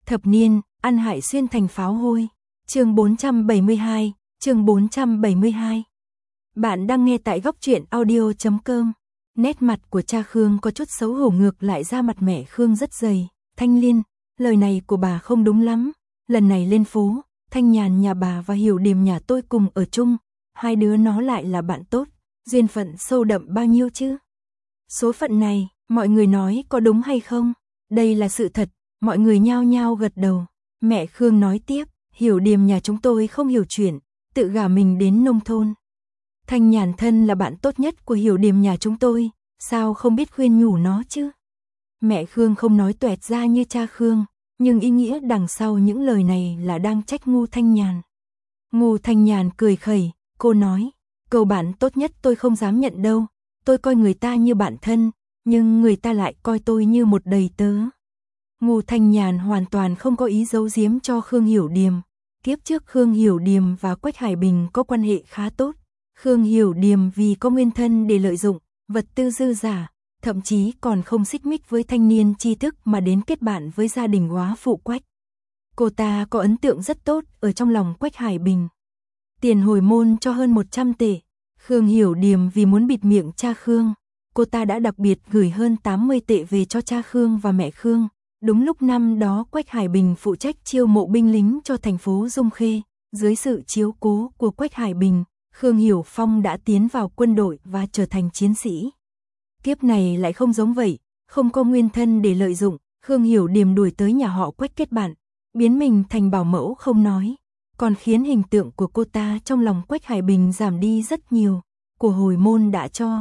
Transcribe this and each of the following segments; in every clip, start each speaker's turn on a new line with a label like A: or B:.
A: Thập niên, ăn hại xuyên thành pháo hôi. Chương 472, chương 472. Bạn đang nghe tại góc truyện audio.com. Nét mặt của cha Khương có chút xấu hổ, ngược lại da mặt mẹ Khương rất dày. Thanh Liên, lời này của bà không đúng lắm. Lần này lên phố, Thanh Nhàn nhà bà và Hiểu Điềm nhà tôi cùng ở chung. Hai đứa nó lại là bạn tốt, duyên phận sâu đậm bao nhiêu chứ. Số phận này, mọi người nói có đúng hay không? Đây là sự thật, mọi người nhao nhao gật đầu. Mẹ Khương nói tiếp, Hiểu Điềm nhà chúng tôi không hiểu chuyện, tự gả mình đến nông thôn. Thanh Nhàn thân là bạn tốt nhất của Hiểu Điềm nhà chúng tôi, sao không biết khuyên nhủ nó chứ? Mẹ Khương không nói toẹt ra như cha Khương, nhưng ý nghĩa đằng sau những lời này là đang trách ngu Thanh Nhàn. Ngu Thanh Nhàn cười khẩy, cô nói, cậu bạn tốt nhất tôi không dám nhận đâu, tôi coi người ta như bạn thân, nhưng người ta lại coi tôi như một đầy tớ. Ngu Thanh Nhàn hoàn toàn không có ý giấu giếm cho Khương Hiểu Điềm. Kiếp trước Khương Hiểu Điềm và Quách Hải Bình có quan hệ khá tốt. Khương Hiểu Điềm vì có nguyên thân để lợi dụng, vật tư dư giả, thậm chí còn không xích mích với thanh niên tri thức mà đến kết bạn với gia đình góa phụ Quách. Cô ta có ấn tượng rất tốt ở trong lòng Quách Hải Bình. Tiền hồi môn cho hơn 100 tệ. Khương Hiểu Điềm vì muốn bịt miệng cha Khương, cô ta đã đặc biệt gửi hơn 80 tệ về cho cha Khương và mẹ Khương. Đúng lúc năm đó Quách Hải Bình phụ trách chiêu mộ binh lính cho thành phố Dung Khê, dưới sự chiếu cố của Quách Hải Bình, Khương Hiểu Phong đã tiến vào quân đội và trở thành chiến sĩ. Kiếp này lại không giống vậy, không có nguyên thân để lợi dụng, Khương Hiểu Điềm đuổi tới nhà họ Quách kết bạn, biến mình thành bảo mẫu không nói, còn khiến hình tượng của cô ta trong lòng Quách Hải Bình giảm đi rất nhiều. Của hồi môn đã cho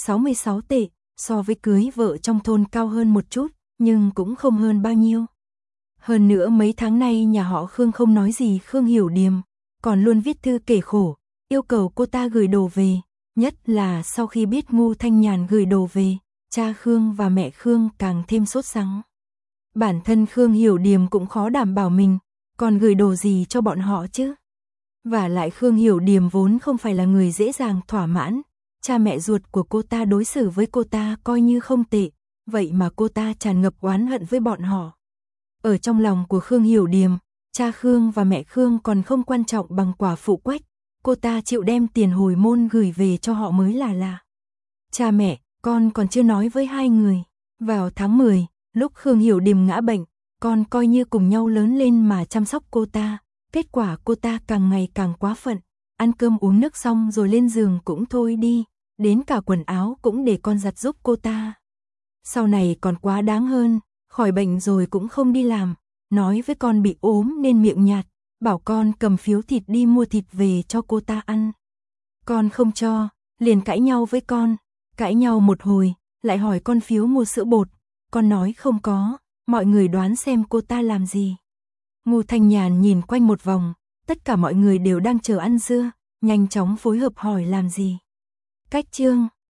A: 66 tệ, so với cưới vợ trong thôn cao hơn một chút, nhưng cũng không hơn bao nhiêu. Hơn nữa mấy tháng nay nhà họ Khương không nói gì Khương Hiểu Điềm, còn luôn viết thư kể khổ, yêu cầu cô ta gửi đồ về, nhất là sau khi biết ngu Thanh Nhàn gửi đồ về, cha Khương và mẹ Khương càng thêm sốt sắng. Bản thân Khương Hiểu Điềm cũng khó đảm bảo mình, còn gửi đồ gì cho bọn họ chứ. Và lại Khương Hiểu Điềm vốn không phải là người dễ dàng thỏa mãn, cha mẹ ruột của cô ta đối xử với cô ta coi như không tệ, vậy mà cô ta tràn ngập oán hận với bọn họ. Ở trong lòng của Khương Hiểu Điềm, cha Khương và mẹ Khương còn không quan trọng bằng quả phụ Quách, cô ta chịu đem tiền hồi môn gửi về cho họ mới là lạ. Cha mẹ, con còn chưa nói với hai người. Vào tháng 10, lúc Khương Hiểu Điềm ngã bệnh, con coi như cùng nhau lớn lên mà chăm sóc cô ta. Kết quả cô ta càng ngày càng quá phận, ăn cơm uống nước xong rồi lên giường cũng thôi đi, đến cả quần áo cũng để con giặt giúp cô ta. Sau này còn quá đáng hơn, khỏi bệnh rồi cũng không đi làm, nói với con bị ốm nên miệng nhạt, bảo con cầm phiếu thịt đi mua thịt về cho cô ta ăn. Con không cho, liền cãi nhau với con, cãi nhau một hồi, lại hỏi con phiếu mua sữa bột, con nói không có, mọi người đoán xem cô ta làm gì. Ngu Thanh Nhàn nhìn quanh một vòng, tất cả mọi người đều đang chờ ăn dưa, nhanh chóng phối hợp hỏi làm gì. Cách chương